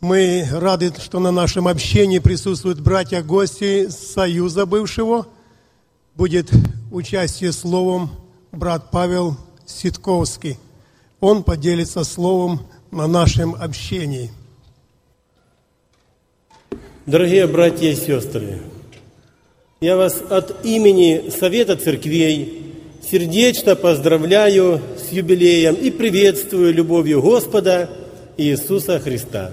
Мы рады, что на нашем общении присутствуют братья-гости Союза бывшего. Будет участие словом брат Павел Ситковский. Он поделится словом на нашем общении. Дорогие братья и сестры, я вас от имени Совета Церквей сердечно поздравляю с юбилеем и приветствую любовью Господа Иисуса Христа.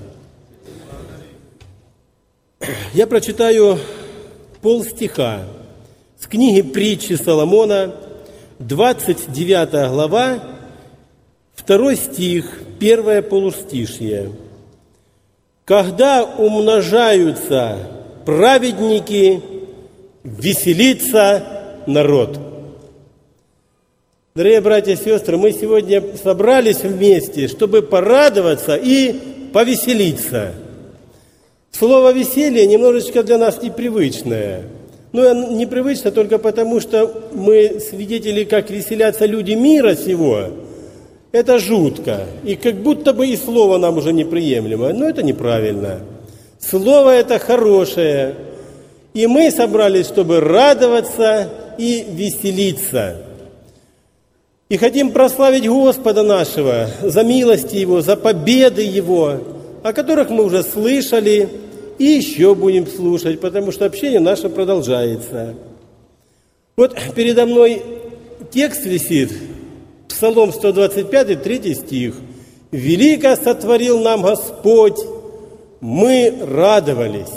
Я прочитаю полстиха с книги «Притчи Соломона», 29 глава, 2 стих, 1 полустишье. «Когда умножаются праведники, веселится народ». Дорогие братья и сестры, мы сегодня собрались вместе, чтобы порадоваться и повеселиться. Слово «веселье» немножечко для нас непривычное. Но непривычно только потому, что мы свидетели, как веселятся люди мира сего. Это жутко. И как будто бы и слово нам уже неприемлемо. Но это неправильно. Слово это хорошее. И мы собрались, чтобы радоваться и веселиться. И хотим прославить Господа нашего за милости Его, за победы Его, о которых мы уже слышали и еще будем слушать, потому что общение наше продолжается. Вот передо мной текст висит, Псалом 125, 3 стих. «Велико сотворил нам Господь, мы радовались».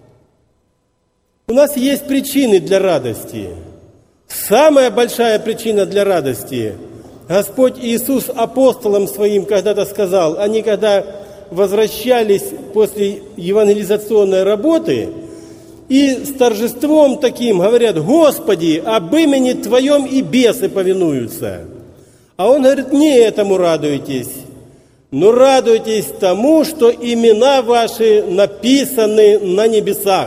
У нас есть причины для радости. Самая большая причина для радости. Господь Иисус апостолам своим когда-то сказал, они когда возвращались после евангелизационной работы и с торжеством таким говорят: «Господи, об имени Твоем и бесы повинуются». А Он говорит: не этому радуйтесь, но радуйтесь тому, что имена ваши написаны на небесах.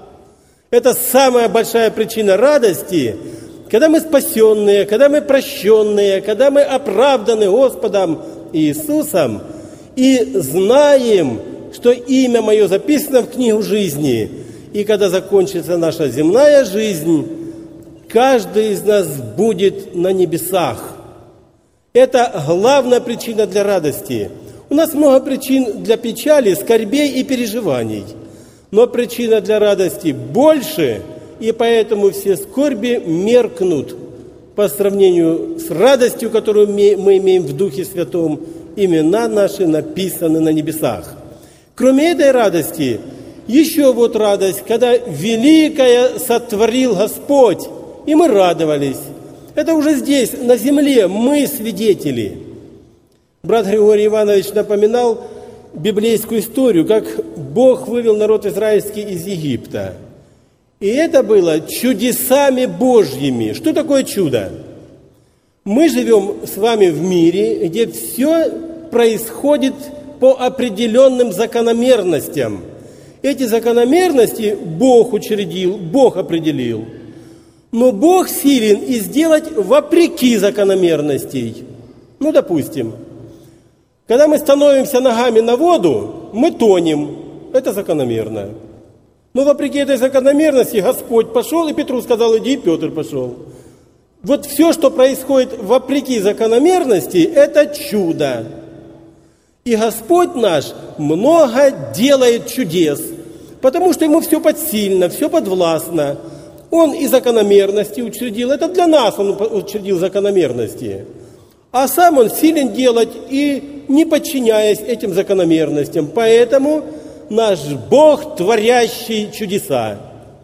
Это самая большая причина радости, когда мы спасенные, когда мы прощенные, когда мы оправданы Господом Иисусом и знаем, что имя Мое записано в книгу жизни. И когда закончится наша земная жизнь, каждый из нас будет на небесах. Это главная причина для радости. У нас много причин для печали, скорбей и переживаний. Но причина для радости больше, и поэтому все скорби меркнут по сравнению с радостью, которую мы имеем в Духе Святом. Имена наши написаны на небесах. Кроме этой радости, еще вот радость, когда великое сотворил Господь, и мы радовались. Это уже здесь, на земле, мы свидетели. Брат Григорий Иванович напоминал библейскую историю, как Бог вывел народ израильский из Египта. И это было чудесами Божьими. Что такое чудо? Мы живем с вами в мире, где все происходит по определенным закономерностям. Эти закономерности Бог учредил, Бог определил. Но Бог силен и сделать вопреки закономерностей. Ну, допустим, когда мы становимся ногами на воду, мы тонем. Это закономерно. Но вопреки этой закономерности Господь пошел, и Петру сказал: иди, и Петр пошел. Вот все, что происходит вопреки закономерности, это чудо. И Господь наш много делает чудес, потому что Ему все подсильно, все подвластно. Он и закономерности учредил, это для нас Он учредил закономерности. А сам Он силен делать и не подчиняясь этим закономерностям. Поэтому наш Бог, творящий чудеса.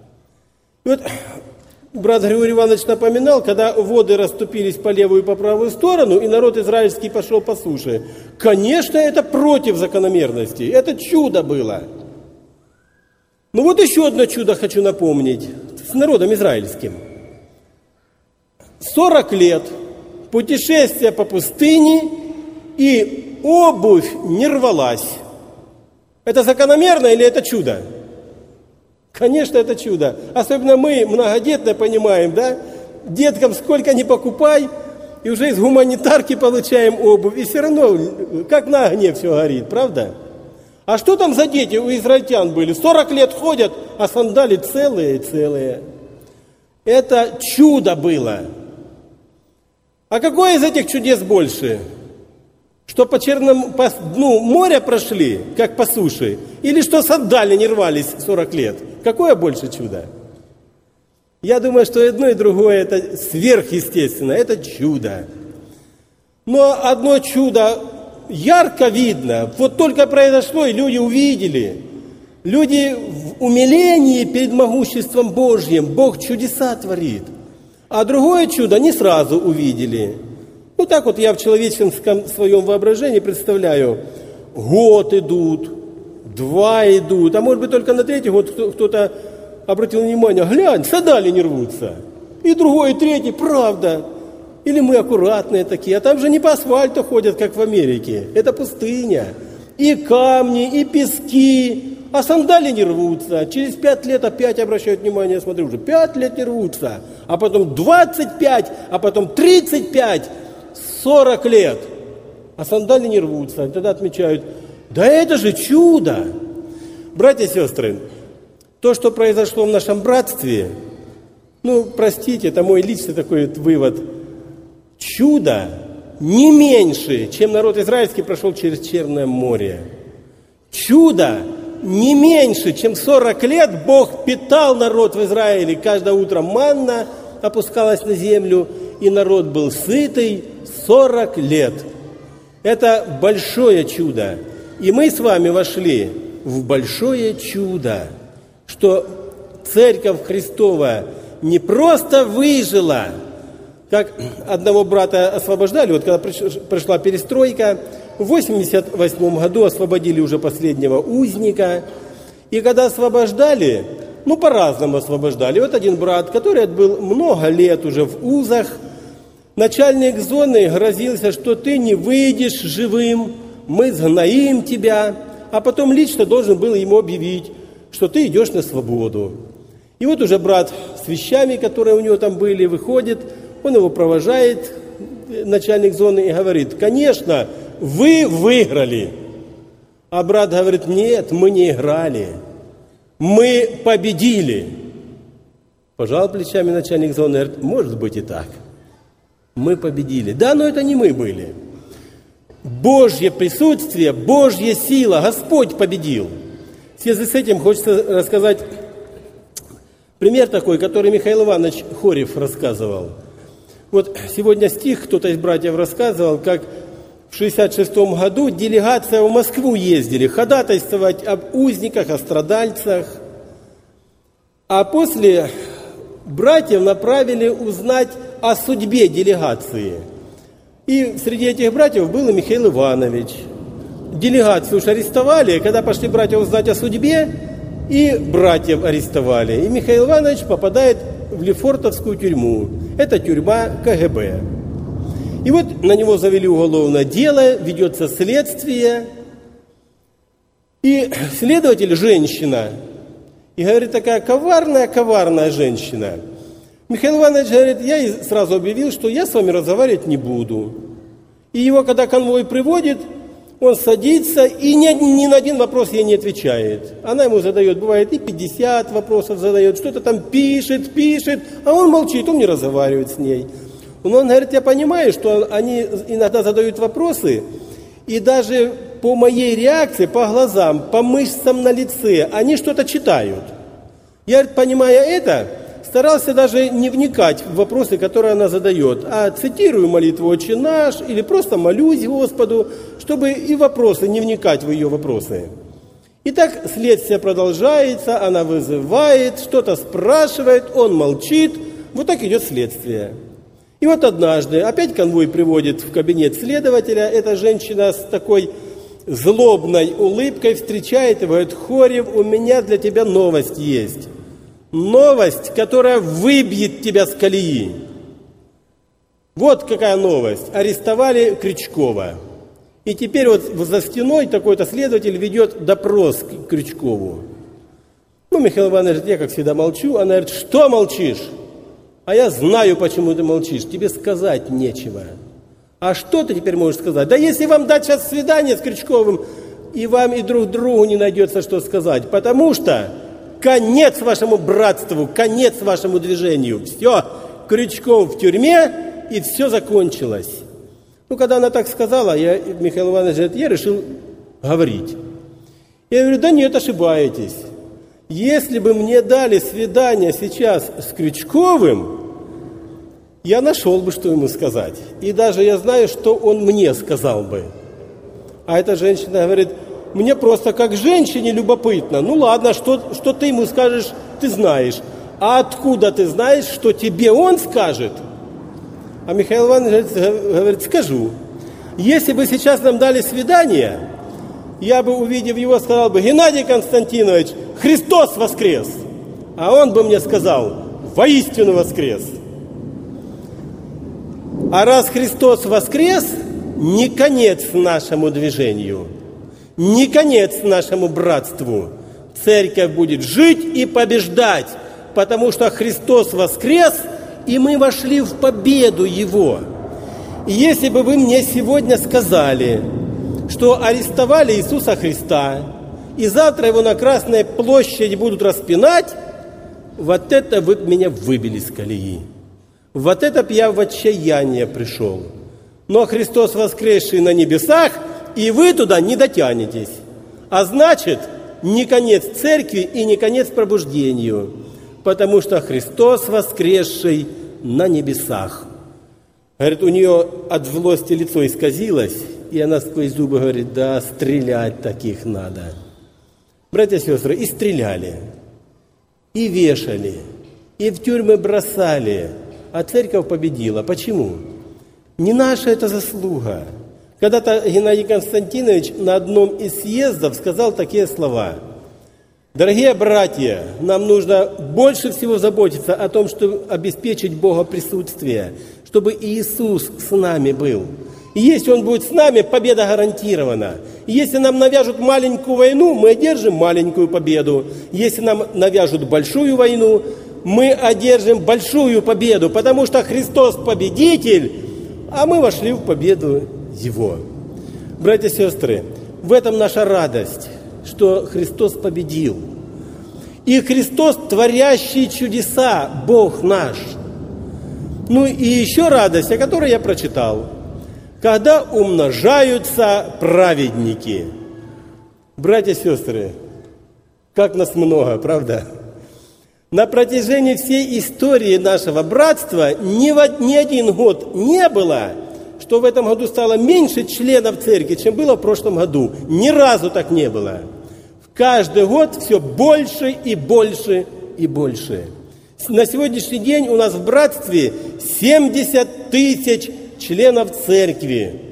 И вот брат Григорий Иванович напоминал, когда воды расступились по левую и по правую сторону, и народ израильский пошел по суше. Конечно, это против закономерности. Это чудо было. Ну вот еще одно чудо хочу напомнить с народом израильским. 40 лет путешествия по пустыне, и обувь не рвалась. Это закономерно или это чудо? Конечно, это чудо. Особенно мы, многодетные, понимаем, да? Деткам сколько ни покупай, и уже из гуманитарки получаем обувь, и все равно, как на огне все горит, правда? А что там за дети у израильтян были? 40 лет ходят, а сандали целые. Это чудо было. А какое из этих чудес больше? Что по дну моря прошли, как по суше? Или что сандали не рвались 40 лет? Какое больше чудо? Я думаю, что одно и другое это сверхъестественно, это чудо. Но одно чудо ярко видно. Вот только произошло, и люди увидели. Люди в умилении перед могуществом Божьим. Бог чудеса творит. А другое чудо не сразу увидели. Ну так вот я в человеческом своем воображении представляю. Год идут, 2 идут, а может быть только на 3-й год кто-то обратил внимание, глянь, сандали не рвутся. И другой, и третий, правда. Или мы аккуратные такие, а там же не по асфальту ходят, как в Америке. Это пустыня. И камни, и пески, а сандали не рвутся. Через 5 лет опять обращают внимание, смотрю, уже 5 лет не рвутся. А потом 25, а потом 35, 40 лет. А сандали не рвутся. И тогда отмечают, да это же чудо. Братья и сестры, то, что произошло в нашем братстве, ну, простите, это мой личный такой вывод, чудо не меньше, чем народ израильский прошел через Черное море. Чудо не меньше, чем 40 лет Бог питал народ в Израиле. Каждое утро манна опускалась на землю, и народ был сытый 40 лет. Это большое чудо. И мы с вами вошли в большое чудо, что Церковь Христова не просто выжила, как одного брата освобождали, вот когда пришла перестройка, в 1988 году освободили уже последнего узника, и когда освобождали, ну по-разному освобождали. Вот один брат, который был много лет уже в узах, начальник зоны грозился, что ты не выйдешь живым, мы сгноим тебя, а потом лично должен был ему объявить, что ты идешь на свободу. И вот уже брат с вещами, которые у него там были, выходит, он его провожает, начальник зоны, и говорит, конечно, вы выиграли. А брат говорит, нет, мы не играли, мы победили. Пожал плечами начальник зоны, говорит, может быть и так. Мы победили. Да, но это не мы были. Божье присутствие, Божья сила, Господь победил. В связи с этим хочется рассказать пример такой, который Михаил Иванович Хорев рассказывал. Вот сегодня стих кто-то из братьев рассказывал, как в 1966 году делегация в Москву ездили ходатайствовать об узниках, о страдальцах. А после братьев направили узнать о судьбе делегации. И среди этих братьев был и Михаил Иванович. Делегацию уж арестовали, когда пошли братья узнать о судьбе, и братьев арестовали. И Михаил Иванович попадает в Лефортовскую тюрьму. Это тюрьма КГБ. И вот на него завели уголовное дело, ведется следствие. И следователь женщина. И говорит, такая коварная женщина. Михаил Иванович говорит, я ей сразу объявил, что я с вами разговаривать не буду. И его, когда конвой приводит, он садится и ни на один вопрос ей не отвечает. Она ему задает, бывает, и 50 вопросов задает, что-то там пишет, а он молчит, он не разговаривает с ней. Но он говорит, я понимаю, что они иногда задают вопросы, и даже по моей реакции, по глазам, по мышцам на лице, они что-то читают. Я, понимая это, старался даже не вникать в вопросы, которые она задает, а цитирую молитву «Отче наш» или просто молюсь Господу, чтобы и вопросы, не вникать в ее вопросы. Итак, следствие продолжается, она вызывает, что-то спрашивает, он молчит, вот так идет следствие. И вот однажды опять конвой приводит в кабинет следователя, эта женщина с такой злобной улыбкой встречает и говорит, Хорев, у меня для тебя новость есть. Новость, которая выбьет тебя с колеи. Вот какая новость. Арестовали Крючкова. И теперь вот за стеной такой-то следователь ведет допрос к Крючкову. Ну, Михаил Иванович говорит, я как всегда молчу. Она говорит, что молчишь? А я знаю, почему ты молчишь. Тебе сказать нечего. А что ты теперь можешь сказать? Да если вам дать сейчас свидание с Крючковым, и вам, и друг другу не найдется, что сказать. Потому что конец вашему братству, конец вашему движению. Все, крючком в тюрьме, и все закончилось. Ну, когда она так сказала, Михаил Иванович говорит, я решил говорить. Я говорю, да нет, ошибаетесь. Если бы мне дали свидание сейчас с Крючковым, я нашел бы, что ему сказать. И даже я знаю, что он мне сказал бы. А эта женщина говорит, мне просто как женщине любопытно. Ну ладно, что ты ему скажешь, ты знаешь. А откуда ты знаешь, что тебе он скажет? А Михаил Иванович говорит, скажу. Если бы сейчас нам дали свидание, я бы, увидев его, сказал бы, Геннадий Константинович, Христос воскрес! А он бы мне сказал, воистину воскрес! А раз Христос воскрес, не конец нашему движению, не конец нашему братству. Церковь будет жить и побеждать, потому что Христос воскрес, и мы вошли в победу Его. И если бы вы мне сегодня сказали, что арестовали Иисуса Христа, и завтра Его на Красной площади будут распинать, вот это вы меня выбили с колеи. Вот это б я в отчаяние пришел. Но Христос воскресший на небесах, и вы туда не дотянетесь. А значит, не конец церкви и не конец пробуждению, потому что Христос воскресший на небесах. Говорит, у нее от злости лицо исказилось, и она сквозь зубы говорит, да, стрелять таких надо. Братья и сестры, и стреляли, и вешали, и в тюрьмы бросали, а церковь победила. Почему? Не наша это заслуга. Когда-то Геннадий Константинович на одном из съездов сказал такие слова. Дорогие братья, нам нужно больше всего заботиться о том, чтобы обеспечить Бога присутствие, чтобы Иисус с нами был. И если Он будет с нами, победа гарантирована. И если нам навяжут маленькую войну, мы одержим маленькую победу. Если нам навяжут большую войну, мы одержим большую победу, потому что Христос победитель, а мы вошли в победу Его. Братья и сестры, в этом наша радость, что Христос победил. И Христос, творящий чудеса, Бог наш. Ну и еще радость, о которой я прочитал. Когда умножаются праведники. Братья и сестры, как нас много, правда? На протяжении всей истории нашего братства ни один год не было, что в этом году стало меньше членов церкви, чем было в прошлом году. Ни разу так не было. В каждый год все больше и больше и больше. На сегодняшний день у нас в братстве 70 тысяч членов церкви,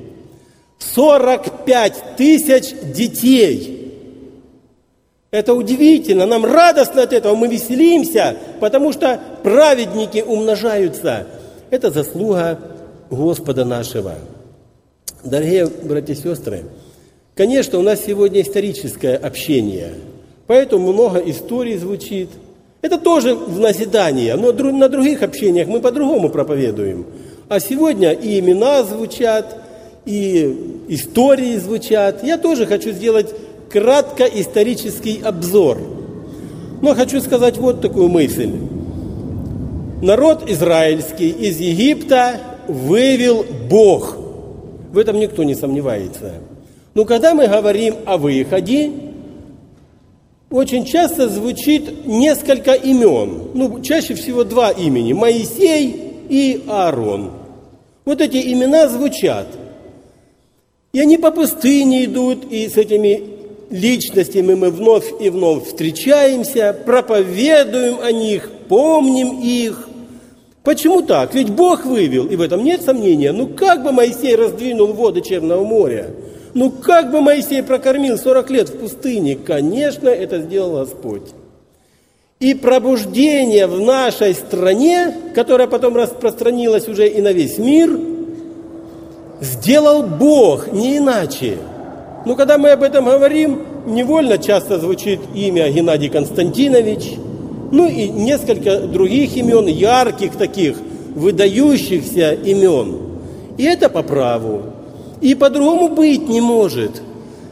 45 тысяч детей. Это удивительно, нам радостно от этого, мы веселимся, потому что праведники умножаются. Это заслуга Господа нашего. Дорогие братья и сестры, конечно, у нас сегодня историческое общение, поэтому много историй звучит. Это тоже в назидание, но на других общениях мы по-другому проповедуем. А сегодня и имена звучат, и истории звучат. Я тоже хочу сделать кратко исторический обзор. Но хочу сказать вот такую мысль. Народ израильский из Египта вывел Бог. В этом никто не сомневается. Но когда мы говорим о выходе, очень часто звучит несколько имен. Чаще всего два имени. Моисей и Аарон. Вот эти имена звучат. И они по пустыне идут, и с этими личностями мы вновь и вновь встречаемся, проповедуем о них, помним их. Почему так? Ведь Бог вывел, и в этом нет сомнения. Как бы Моисей раздвинул воды Черного моря? Как бы Моисей прокормил 40 лет в пустыне? Конечно, это сделал Господь. И пробуждение в нашей стране, которое потом распространилось уже и на весь мир, сделал Бог, не иначе. Когда мы об этом говорим, невольно часто звучит имя Геннадий Константинович, и несколько других имен, ярких таких, выдающихся имен. И это по праву. И по-другому быть не может.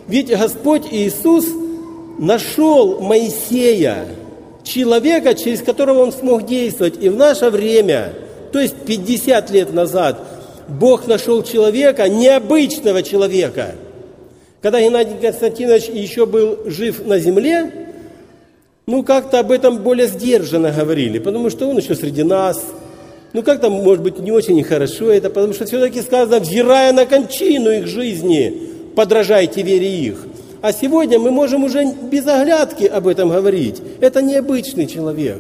Ведь Господь Иисус нашел Моисея, человека, через которого Он смог действовать. И в наше время, то есть 50 лет назад, Бог нашел человека, необычного человека. Когда Геннадий Константинович еще был жив на земле, как-то об этом более сдержанно говорили, потому что он еще среди нас. Как-то, может быть, не очень хорошо это, потому что все-таки сказано, взирая на кончину их жизни, подражайте вере их. А сегодня мы можем уже без оглядки об этом говорить. Это необычный человек.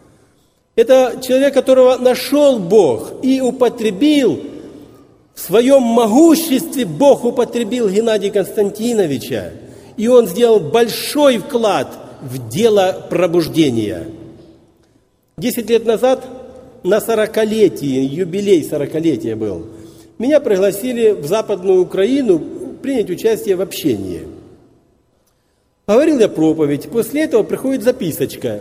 Это человек, которого нашел Бог и употребил, в своем могуществе Бог употребил Геннадия Константиновича. И он сделал большой вклад в дело пробуждения. 10 лет назад на 40-летие, юбилей 40-летия был, меня пригласили в Западную Украину принять участие в общении. Говорил я проповедь, после этого приходит записочка.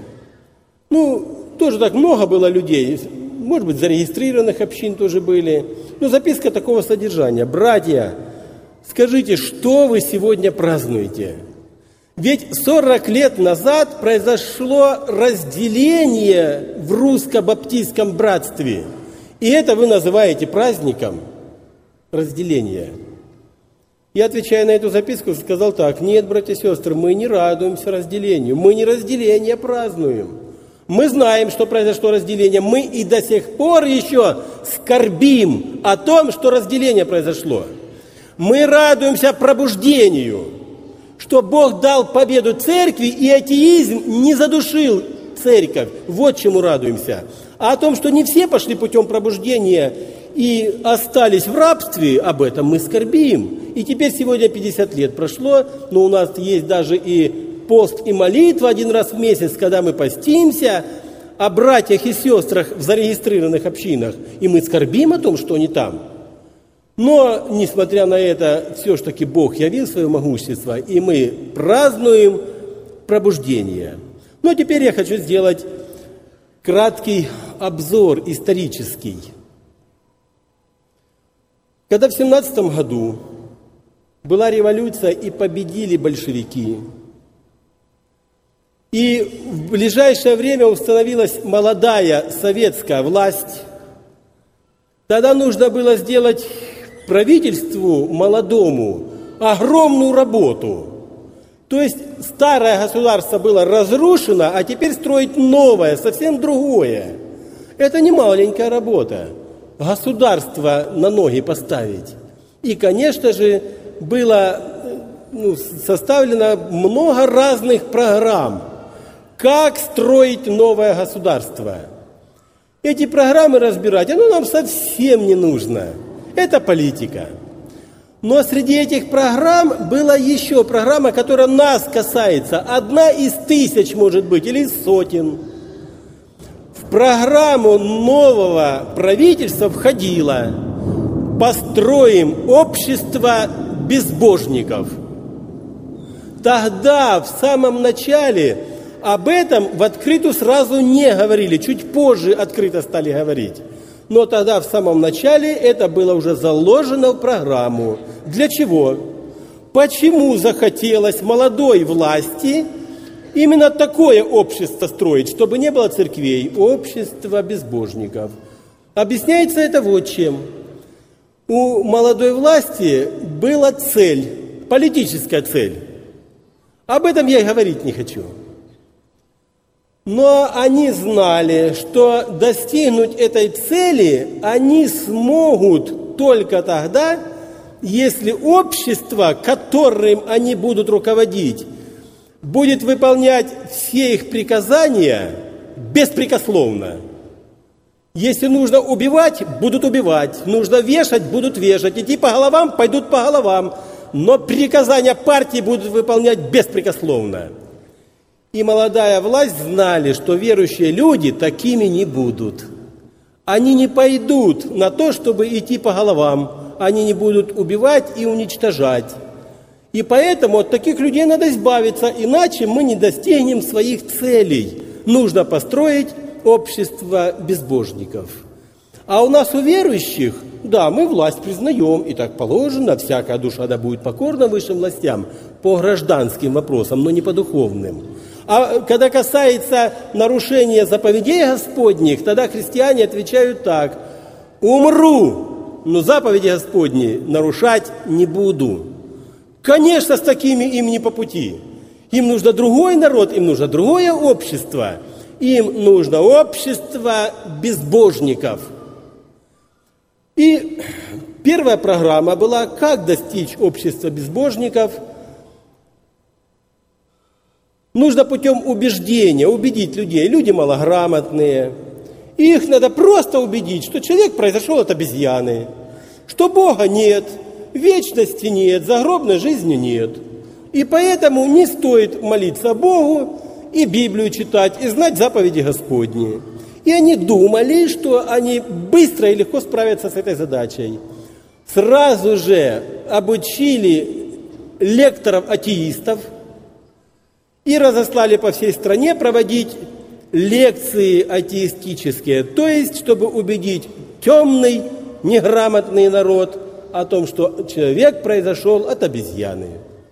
Тоже так много было людей, может быть, зарегистрированных общин тоже были. Записка такого содержания. Братья, скажите, что вы сегодня празднуете? Ведь 40 лет назад произошло разделение в русско-баптистском братстве. И это вы называете праздником разделения. Я, отвечая на эту записку, сказал так: нет, братья и сестры, мы не радуемся разделению, мы не разделение празднуем. Мы знаем, что произошло разделение, мы и до сих пор еще скорбим о том, что разделение произошло. Мы радуемся пробуждению, что Бог дал победу церкви, и атеизм не задушил церковь. Вот чему радуемся. А о том, что не все пошли путем пробуждения и остались в рабстве, об этом мы скорбим. И теперь сегодня 50 лет прошло, но у нас есть даже и пост и молитва один раз в месяц, когда мы постимся о братьях и сестрах в зарегистрированных общинах, и мы скорбим о том, что они там. Но, несмотря на это, все-таки Бог явил свое могущество, и мы празднуем пробуждение. Но теперь я хочу сделать краткий обзор исторический. Когда в 17 году была революция и победили большевики, и в ближайшее время установилась молодая советская власть, тогда нужно было сделать правительству молодому огромную работу. То есть старое государство было разрушено, а теперь строить новое, совсем другое. Это не маленькая работа. Государство на ноги поставить. И, конечно же, было составлено много разных программ, как строить новое государство. Эти программы разбирать, нам совсем не нужно. Это политика. Но среди этих программ была еще программа, которая нас касается. Одна из тысяч, может быть, или из сотен. В программу нового правительства входило: построим общество безбожников. Тогда, в самом начале, об этом в открытую сразу не говорили, чуть позже открыто стали говорить. Но тогда, в самом начале, это было уже заложено в программу. Для чего? Почему захотелось молодой власти именно такое общество строить, чтобы не было церквей, общество безбожников? Объясняется это вот чем. У молодой власти была цель, политическая цель. Об этом я и говорить не хочу. Но они знали, что достигнуть этой цели они смогут только тогда, если общество, которым они будут руководить, будет выполнять все их приказания беспрекословно. Если нужно убивать, будут убивать. Нужно вешать, будут вешать. Идти по головам, пойдут по головам. Но приказания партии будут выполнять беспрекословно. И молодая власть знали, что верующие люди такими не будут. Они не пойдут на то, чтобы идти по головам. Они не будут убивать и уничтожать. И поэтому от таких людей надо избавиться, иначе мы не достигнем своих целей. Нужно построить общество безбожников. А у нас, у верующих, Да, мы власть признаем, и так положено, всякая душа да будет покорна высшим властям по гражданским вопросам, но не по духовным. А когда касается нарушения заповедей Господних, тогда христиане отвечают так: умру, но заповеди Господни нарушать не буду. Конечно, с такими им не по пути. Им нужно другой народ, им нужно другое общество. Им нужно общество безбожников. И первая программа была, как достичь общества безбожников. Нужно путем убеждения убедить людей. Люди малограмотные. И их надо просто убедить, что человек произошел от обезьяны, что Бога нет, вечности нет, загробной жизни нет. И поэтому не стоит молиться Богу и Библию читать, и знать заповеди Господни. И они думали, что они быстро и легко справятся с этой задачей. Сразу же обучили лекторов-атеистов и разослали по всей стране проводить лекции атеистические, то есть, чтобы убедить темный, неграмотный народ о том, что человек произошел от обезьяны.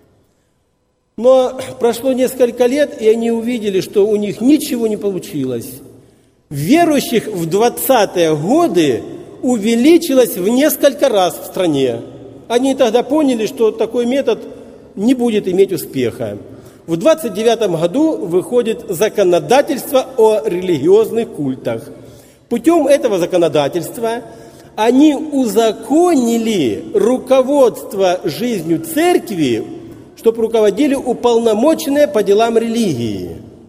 Но прошло несколько лет, и они увидели, что у них ничего не получилось. Верующих в 20-е годы увеличилось в несколько раз в стране. Они тогда поняли, что такой метод не будет иметь успеха. В 29 году выходит законодательство о религиозных культах. Путем этого законодательства они узаконили руководство жизнью церкви, чтобы руководили уполномоченные по делам религии.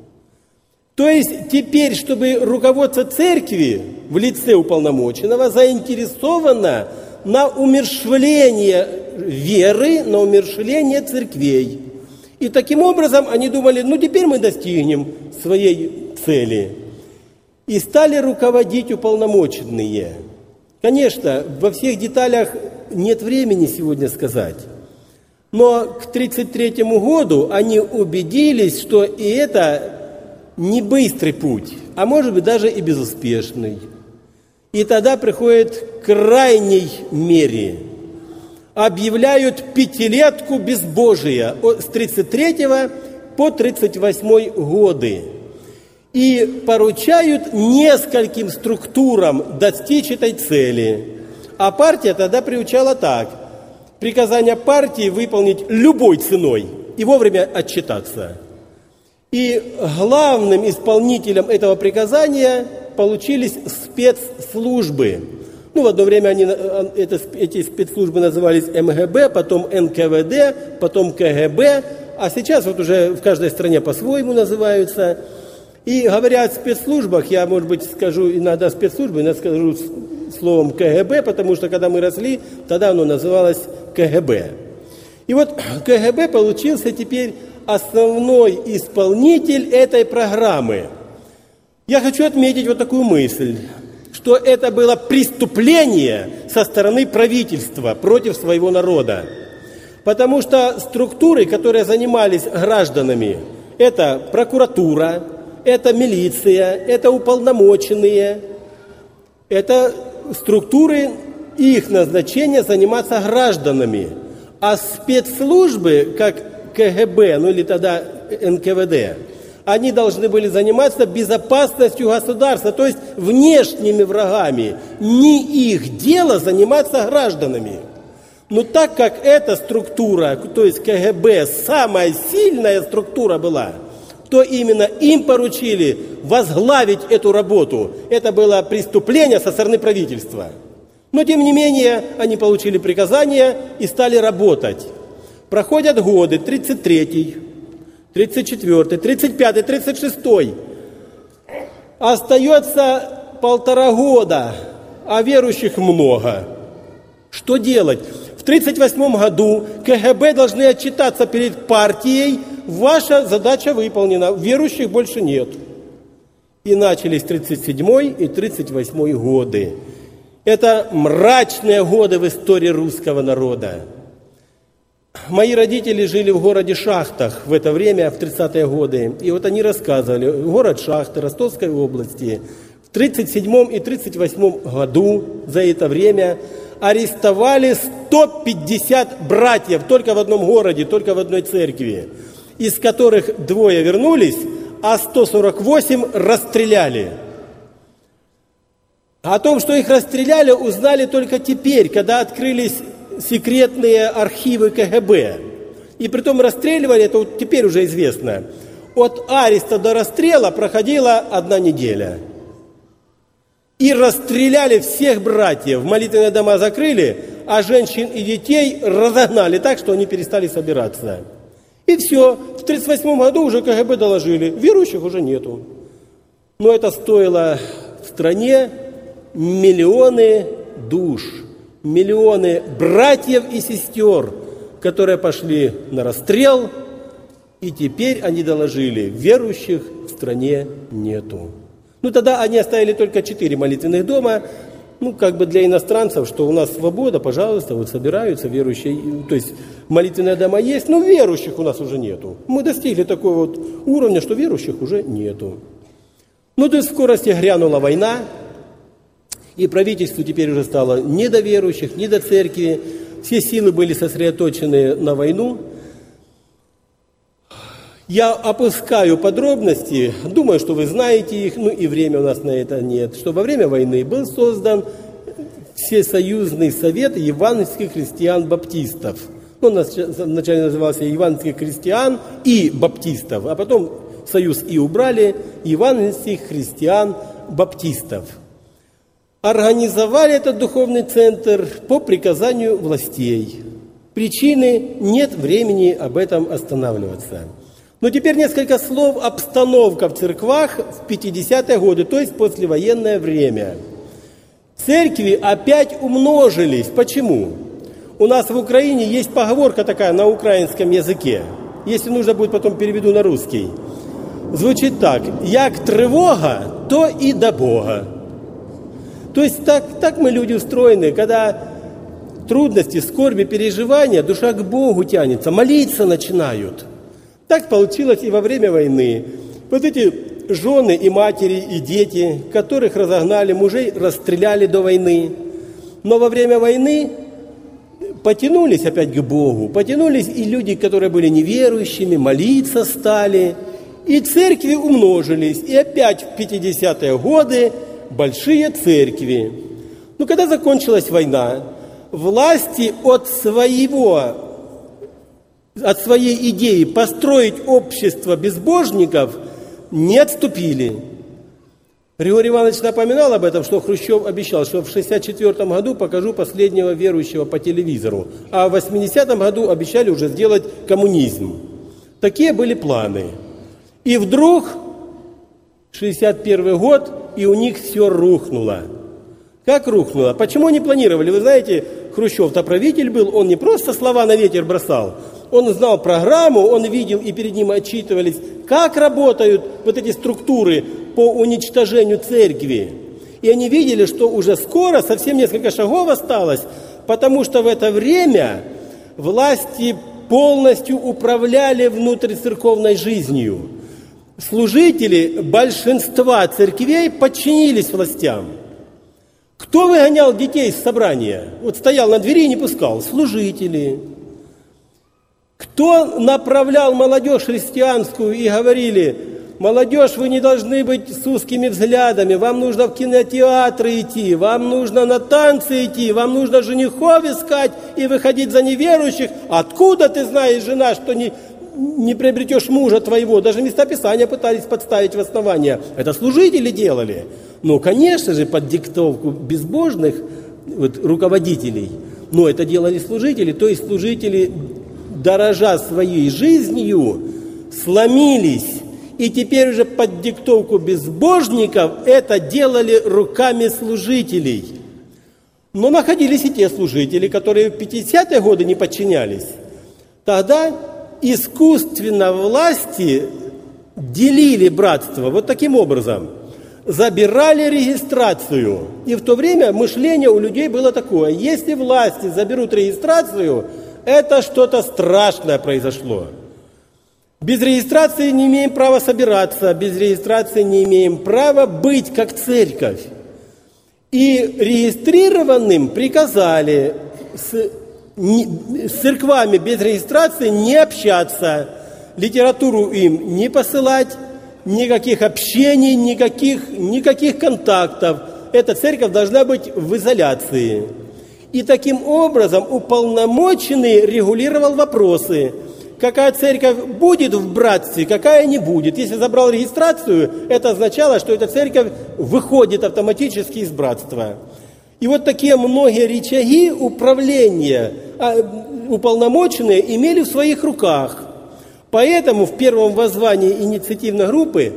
То есть теперь, чтобы руководство церкви в лице уполномоченного заинтересовано на умерщвление веры, на умерщвление церквей. И таким образом они думали, теперь мы достигнем своей цели. И стали руководить уполномоченные. Конечно, во всех деталях нет времени сегодня сказать. Но к 1933 году они убедились, что и это не быстрый путь, а может быть даже и безуспешный. И тогда приходит к крайней мере. Объявляют пятилетку безбожия с 1933 по 1938 годы. И поручают нескольким структурам достичь этой цели. А партия тогда приучала так: приказание партии выполнить любой ценой и вовремя отчитаться. И главным исполнителем этого приказания получились спецслужбы. В одно время эти спецслужбы назывались МГБ, потом НКВД, потом КГБ, а сейчас уже в каждой стране по-своему называются. И говоря о спецслужбах, я, может быть, скажу иногда спецслужбы, иногда скажу словом КГБ, потому что когда мы росли, тогда оно называлось КГБ. И вот КГБ получился теперь основной исполнитель этой программы. Я хочу отметить вот такую мысль, что это было преступление со стороны правительства против своего народа. Потому что структуры, которые занимались гражданами, это прокуратура, это милиция, это уполномоченные, это структуры, их назначение заниматься гражданами. А спецслужбы, как КГБ, или тогда НКВД, они должны были заниматься безопасностью государства, то есть внешними врагами. Не их дело заниматься гражданами. Но так как эта структура, то есть КГБ, самая сильная структура была, то именно им поручили возглавить эту работу. Это было преступление со стороны правительства. Но тем не менее, они получили приказание и стали работать. Проходят годы, 33-й, 34-й, 35-й, 36-й. Остается 1,5 года, а верующих много. Что делать? В 1938 году КГБ должны отчитаться перед партией: ваша задача выполнена, верующих больше нет. И начались 1937 и 1938 годы. Это мрачные годы в истории русского народа. Мои родители жили в городе Шахтах в это время, в 30-е годы. И вот они рассказывали, город Шахты Ростовской области в 1937 и 1938 году, за это время, арестовали 150 братьев только в одном городе, только в одной церкви, из которых 2 вернулись, а 148 расстреляли. О том, что их расстреляли, узнали только теперь, когда открылись секретные архивы КГБ. И притом расстреливали, это вот теперь уже известно, от ареста до расстрела проходила 1 неделя. И расстреляли всех братьев, молитвенные дома закрыли, а женщин и детей разогнали так, что они перестали собираться. И все, в 1938 году уже КГБ доложили, верующих уже нету. Но это стоило в стране миллионы душ, миллионы братьев и сестер, которые пошли на расстрел, и теперь они доложили, верующих в стране нету. Ну, тогда они оставили только 4 молитвенных дома, ну, как бы для иностранцев, что у нас свобода, пожалуйста, вот собираются верующие, то есть молитвенные дома есть, но верующих у нас уже нету. Мы достигли такого вот уровня, что верующих уже нету. Ну, то есть в скорости грянула война, и правительству теперь уже стало не до верующих, не до церкви, все силы были сосредоточены на войну. Я опускаю подробности, думаю, что вы знаете их, ну и время у нас на это нет, что во время войны был создан Всесоюзный совет евангельских христиан-баптистов. Он вначале назывался евангельских христиан и баптистов, а потом союз и убрали, евангельских христиан-баптистов. Организовали этот духовный центр по приказанию властей. Причины нет времени об этом останавливаться. Но теперь несколько слов обстановка в церквах в 50-е годы, то есть послевоенное время. Церкви опять умножились. Почему? У нас в Украине есть поговорка такая на украинском языке. Если нужно будет, потом переведу на русский. Звучит так: «Як тревога, то и до Бога». То есть так мы люди устроены, когда трудности, скорби, переживания, душа к Богу тянется, молиться начинают. Так получилось и во время войны. Вот эти жены и матери, и дети, которых разогнали, мужей расстреляли до войны. Но во время войны потянулись опять к Богу, потянулись и люди, которые были неверующими, молиться стали. И церкви умножились. И опять в 50-е годы большие церкви. Но когда закончилась война, власти от своей идеи построить общество безбожников не отступили. Григорий Иванович напоминал об этом, что Хрущев обещал, что в 1964 году покажу последнего верующего по телевизору, а в 1980 году обещали уже сделать коммунизм. Такие были планы. И вдруг 1961 год, и у них все рухнуло. Как рухнуло? Почему не планировали? Вы знаете, Хрущев-то правитель был, он не просто слова на ветер бросал, он знал программу, он видел, и перед ним отчитывались, как работают вот эти структуры по уничтожению церкви. И они видели, что уже скоро, совсем несколько шагов осталось, потому что в это время власти полностью управляли внутрицерковной жизнью. Служители большинства церквей подчинились властям. Кто выгонял детей из собрания? Вот стоял на двери и не пускал. Служители. Кто направлял молодежь христианскую и говорили: молодежь, вы не должны быть с узкими взглядами, вам нужно в кинотеатры идти, вам нужно на танцы идти, вам нужно женихов искать и выходить за неверующих. Откуда ты знаешь, жена, что не приобретешь мужа твоего? Даже местописания пытались подставить в основание. Это служители делали. Ну, конечно же, под диктовку безбожных руководителей. Но это делали служители. То есть служители, дорожа своей жизнью, сломились. И теперь уже под диктовку безбожников это делали руками служителей. Но находились и те служители, которые в 50-е годы не подчинялись. Тогда искусственно власти делили братство вот таким образом. Забирали регистрацию. И в то время мышление у людей было такое: если власти заберут регистрацию, это что-то страшное произошло. Без регистрации не имеем права собираться, без регистрации не имеем права быть как церковь. И регистрированным приказали с церквами без регистрации не общаться, литературу им не посылать, никаких общений, никаких контактов. Эта церковь должна быть в изоляции. И таким образом уполномоченный регулировал вопросы. Какая церковь будет в братстве, какая не будет. Если забрал регистрацию, это означало, что эта церковь выходит автоматически из братства. И вот такие многие рычаги управления уполномоченные имели в своих руках. Поэтому в первом воззвании инициативной группа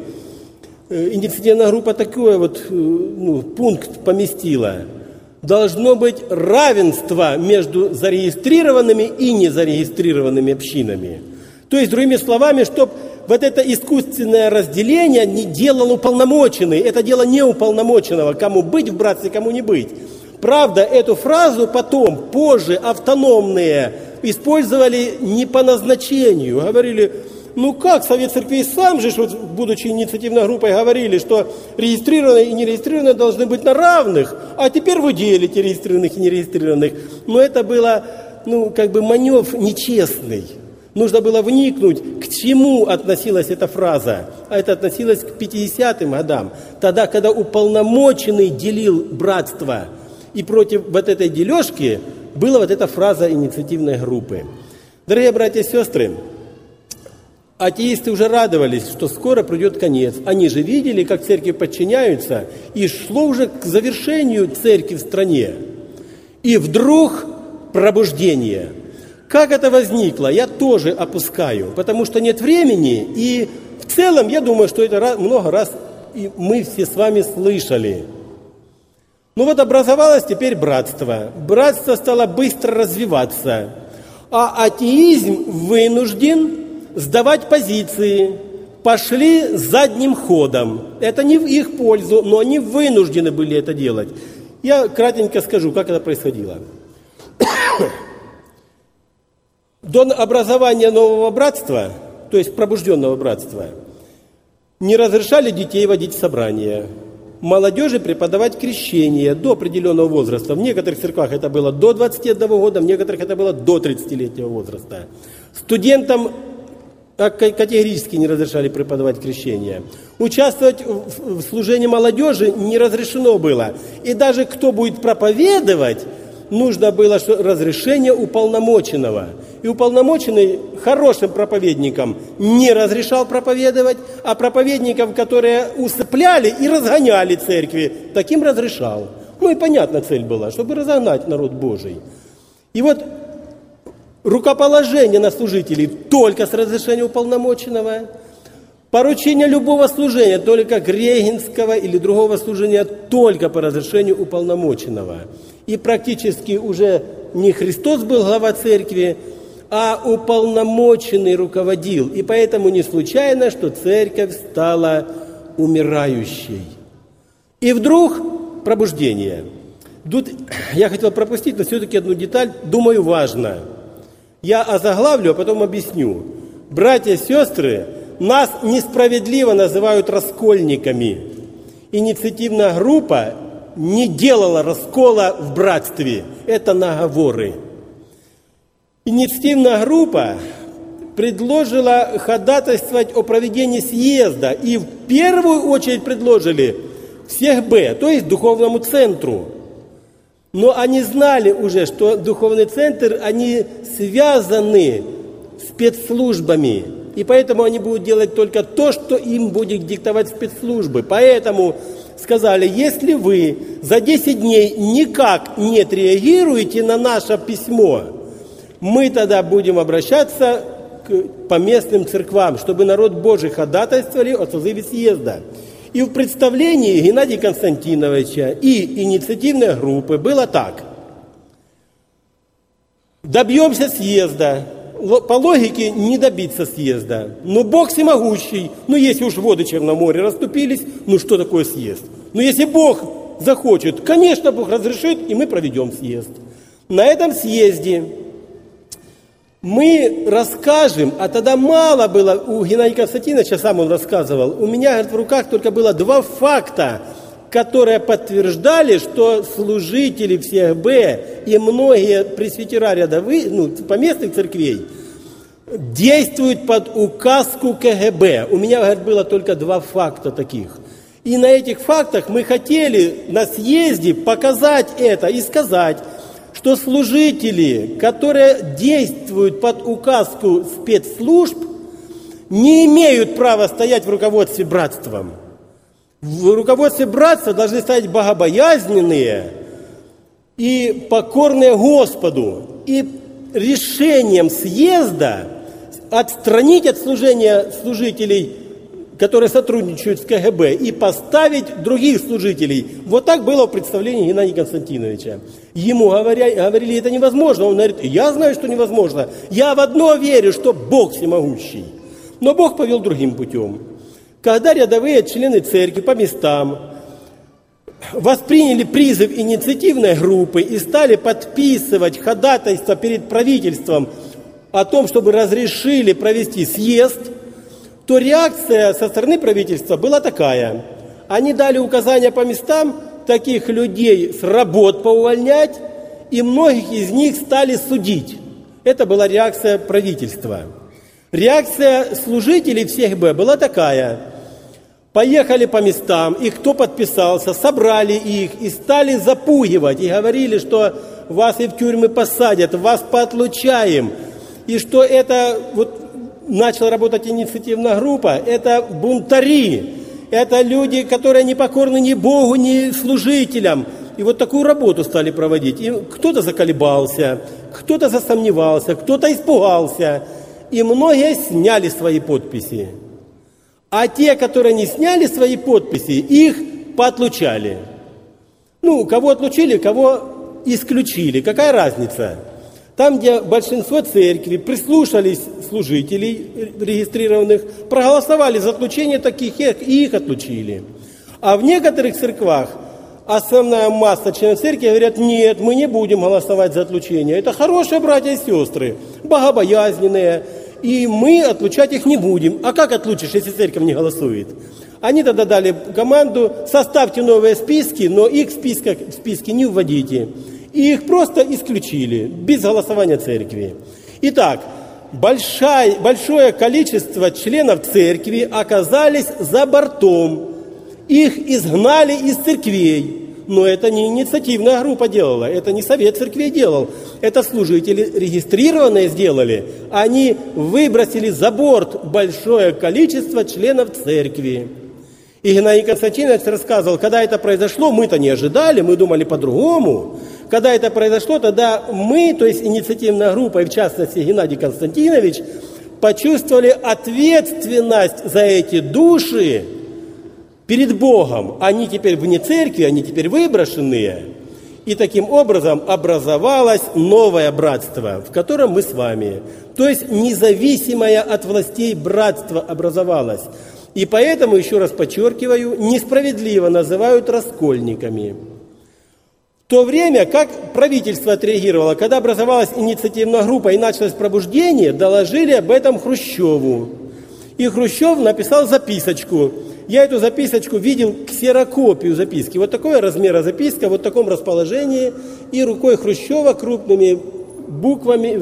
такой пункт поместила. Должно быть равенство между зарегистрированными и незарегистрированными общинами. То есть, другими словами, чтобы вот это искусственное разделение не делал уполномоченный. Это дело не уполномоченного, кому быть в братстве, кому не быть. Правда, эту фразу потом, позже, автономные использовали не по назначению. Говорили, как Совет Церквей сам же, будучи инициативной группой, говорили, что регистрированные и нерегистрированные должны быть на равных, а теперь вы делите регистрированных и нерегистрированных. Но это было, маневр нечестный. Нужно было вникнуть, к чему относилась эта фраза. А это относилось к 50-м годам. Тогда, когда уполномоченный делил братство. И против вот этой дележки была вот эта фраза инициативной группы. Дорогие братья и сестры, атеисты уже радовались, что скоро придет конец. Они же видели, как церкви подчиняются, и шло уже к завершению церкви в стране. И вдруг пробуждение. Как это возникло, я тоже опускаю, потому что нет времени, и в целом, я думаю, что это много раз и мы все с вами слышали. Образовалось теперь братство. Братство стало быстро развиваться, а атеизм вынужден сдавать позиции, пошли задним ходом. Это не в их пользу, но они вынуждены были это делать. Я кратенько скажу, как это происходило. До образования нового братства, то есть пробужденного братства, не разрешали детей водить в собрания, молодежи преподавать крещение до определенного возраста. В некоторых церквах это было до 21 года, в некоторых это было до 30-летнего возраста. Студентам категорически не разрешали преподавать крещение. Участвовать в служении молодежи не разрешено было. И даже кто будет проповедовать, нужно было разрешение уполномоченного. И уполномоченный хорошим проповедникам не разрешал проповедовать, а проповедникам, которые усыпляли и разгоняли церкви, таким разрешал. И понятна цель была, чтобы разогнать народ Божий. И вот рукоположение на служителей только с разрешения уполномоченного, поручение любого служения, только регенского или другого служения, только по разрешению уполномоченного. И практически уже не Христос был глава церкви, а уполномоченный руководил. И поэтому не случайно, что церковь стала умирающей. И вдруг пробуждение. Тут я хотел пропустить, но все-таки одну деталь, думаю, важно. Я озаглавлю, а потом объясню. Братья и сестры, нас несправедливо называют раскольниками. Инициативная группа не делала раскола в братстве. Это наговоры. Инициативная группа предложила ходатайствовать о проведении съезда. И в первую очередь предложили всех Б, то есть духовному центру. Но они знали уже, что духовный центр, они связаны спецслужбами. И поэтому они будут делать только то, что им будет диктовать спецслужбы. Поэтому сказали, если вы за 10 дней никак не отреагируете на наше письмо, мы тогда будем обращаться по местным церквам, чтобы народ Божий ходатайствовали о созыве съезда. И в представлении Геннадия Константиновича и инициативной группы было так. Добьемся съезда. По логике не добиться съезда. Но Бог всемогущий. Если уж воды Черноморья расступились, что такое съезд? Если Бог захочет, конечно, Бог разрешит, и мы проведем съезд. На этом съезде мы расскажем, а тогда мало было, у Геннадия Константиновича, сам он рассказывал, у меня, в руках только было 2 факта которые подтверждали, что служители всех Б и многие пресвитера рядовых, поместных церквей действуют под указку КГБ. У меня, говорит, было только 2 факта таких. И на этих фактах мы хотели на съезде показать это и сказать, что служители, которые действуют под указку спецслужб, не имеют права стоять в руководстве братством. В руководстве братства должны стоять богобоязненные и покорные Господу. И решением съезда отстранить от служения служителей, которые сотрудничают с КГБ, и поставить других служителей. Вот так было в представлении Геннадия Константиновича. Ему говорили, это невозможно. Он говорит, я знаю, что невозможно. Я в одно верю, что Бог всемогущий. Но Бог повел другим путем. Когда рядовые члены церкви по местам восприняли призыв инициативной группы и стали подписывать ходатайство перед правительством о том, чтобы разрешили провести съезд, то реакция со стороны правительства была такая. Они дали указания по местам таких людей с работ поувольнять, и многих из них стали судить. Это была реакция правительства. Реакция служителей всех Б была такая. Поехали по местам, и кто подписался, собрали их и стали запугивать. И говорили, что вас и в тюрьмы посадят, вас поотлучаем. И что это, начала работать инициативная группа, это бунтари. Это люди, которые не покорны ни Богу, ни служителям. И вот такую работу стали проводить. И кто-то заколебался, кто-то засомневался, кто-то испугался. И многие сняли свои подписи. А те, которые не сняли свои подписи, их поотлучали. Кого отлучили, кого исключили. Какая разница? Там, где большинство церкви прислушались служителей регистрированных, проголосовали за отлучение таких, и их отлучили. А в некоторых церквах основная масса членов церкви говорят, нет, мы не будем голосовать за отлучение. Это хорошие братья и сестры, богобоязненные, и мы отлучать их не будем. А как отлучишь, если церковь не голосует? Они тогда дали команду, составьте новые списки, но их в списки не вводите. И их просто исключили, без голосования церкви. Итак, большое количество членов церкви оказались за бортом. Их изгнали из церквей. Но это не инициативная группа делала, это не совет церквей делал. Это служители регистрированные сделали. Они выбросили за борт большое количество членов церкви. И Геннадий Константинович рассказывал, когда это произошло, мы-то не ожидали, мы думали по-другому. Когда это произошло, тогда мы, то есть инициативная группа, и в частности Геннадий Константинович, почувствовали ответственность за эти души перед Богом. Они теперь вне церкви, они теперь выброшенные. И таким образом образовалось новое братство, в котором мы с вами. То есть независимое от властей братство образовалось. И поэтому, еще раз подчеркиваю, несправедливо называют раскольниками. В то время, как правительство отреагировало, когда образовалась инициативная группа и началось пробуждение, доложили об этом Хрущеву. И Хрущев написал записочку. Я эту записочку видел, ксерокопию записки. Вот такого размера записка, вот в таком расположении. И рукой Хрущева крупными буквами,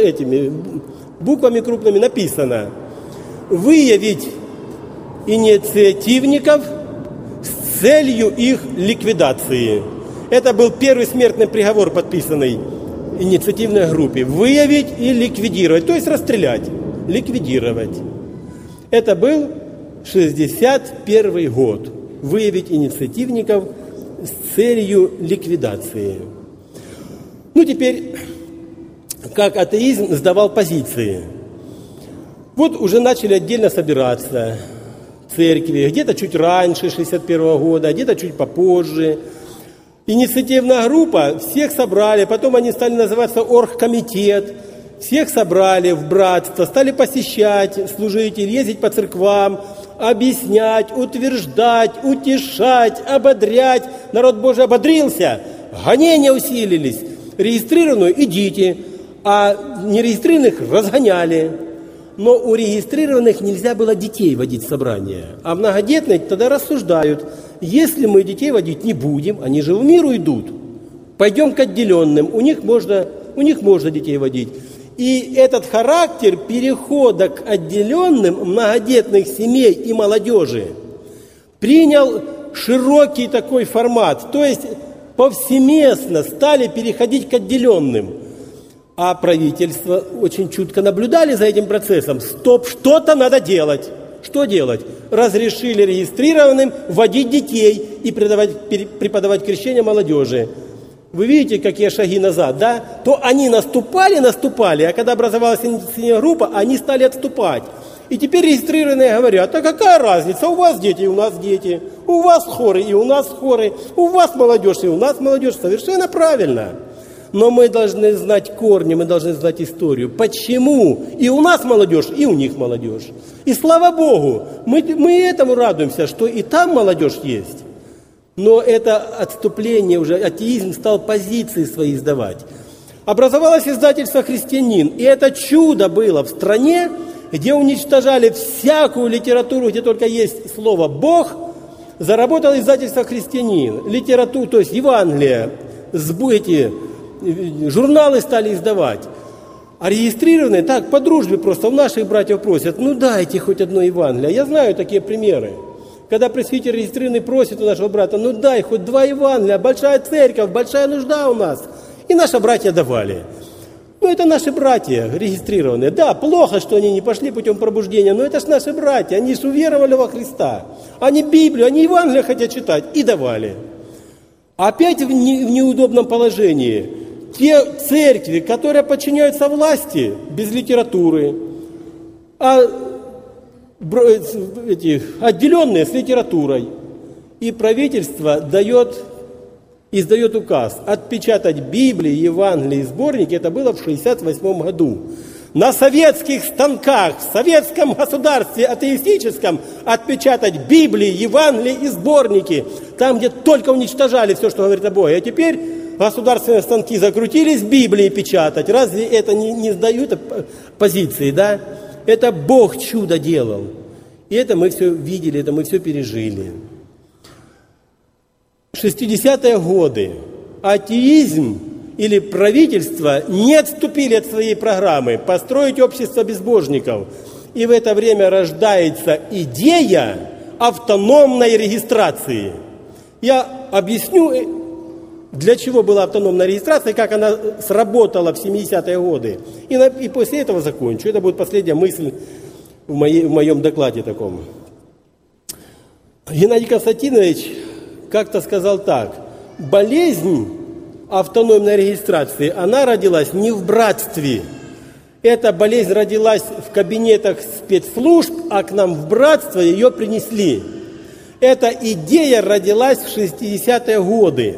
буквами крупными написано: выявить инициативников с целью их ликвидации. Это был первый смертный приговор, подписанный инициативной группе. Выявить и ликвидировать, то есть расстрелять, ликвидировать. Это был 61 год. Выявить инициативников с целью ликвидации. Теперь, как атеизм сдавал позиции. Вот уже начали отдельно собираться церкви, где-то чуть раньше 61 года, где-то чуть попозже. Инициативная группа, всех собрали, потом они стали называться оргкомитет, всех собрали в братство, стали посещать служителей, ездить по церквам, объяснять, утверждать, утешать, ободрять. Народ Божий ободрился, гонения усилились. Регистрированную идите, а нерегистрированных разгоняли. Но у регистрированных нельзя было детей водить в собрание, а многодетных тогда рассуждают. если мы детей водить не будем, они же в мир уйдут, пойдем к отделенным, у них можно детей водить. И этот характер перехода к отделенным многодетных семей и молодежи принял широкий такой формат, то есть повсеместно стали переходить к отделенным. А правительство очень чутко наблюдали за этим процессом. Стоп, что-то надо делать. Что делать? Разрешили регистрированным водить детей и преподавать крещение молодежи. Вы видите, какие шаги назад, да? То они наступали, а когда образовалась инициативная группа, они стали отступать. И теперь регистрированные говорят: а какая разница, у вас дети, и у нас дети, у вас хоры, и у нас хоры, у вас молодежь, и у нас молодежь. Совершенно правильно. Но мы должны знать корни, мы должны знать историю. Почему и у нас молодежь, и у них молодежь. И слава Богу, мы этому радуемся, что и там молодежь есть. Но это отступление уже, атеизм стал позиции свои сдавать. Образовалось издательство «Христианин», и это чудо было в стране, где уничтожали всякую литературу, где только есть слово «Бог», заработало издательство «Христианин». Литературу, то есть Евангелие, журналы стали издавать. А регистрированные, так, по дружбе просто, у наших братьев просят: ну дайте хоть одно Евангелие. Я знаю такие примеры. Когда пресвитер регистрированный просит у нашего брата: ну дай хоть 2 Евангелия, большая церковь, большая нужда у нас. И наши братья давали. Ну это наши братья регистрированные. Да, плохо, что они не пошли путем пробуждения, но это ж наши братья, они же уверовали во Христа. Они Библию, они Евангелие хотят читать, и давали. Опять в неудобном положении. Те церкви, которые подчиняются власти, без литературы, а отделенные с литературой. И правительство издает указ отпечатать Библии, Евангелие и сборники. Это было в 1968 году. На советских станках, в советском государстве атеистическом отпечатать Библии, Евангелие и сборники. Там, где только уничтожали все, что говорит о Боге. А теперь государственные станки закрутились, Библии печатать. Разве это не сдают позиции, да? Это Бог чудо делал. И это мы все видели, это мы все пережили. 60-е годы атеизм или правительство не отступили от своей программы построить общество безбожников. И в это время рождается идея автономной регистрации. Я объясню, для чего была автономная регистрация, как она сработала в 70-е годы. И после этого закончу. Это будет последняя мысль в моем докладе таком. Геннадий Константинович как-то сказал так: болезнь автономной регистрации, она родилась не в братстве. Эта болезнь родилась в кабинетах спецслужб, а к нам в братство ее принесли. Эта идея родилась в 60-е годы.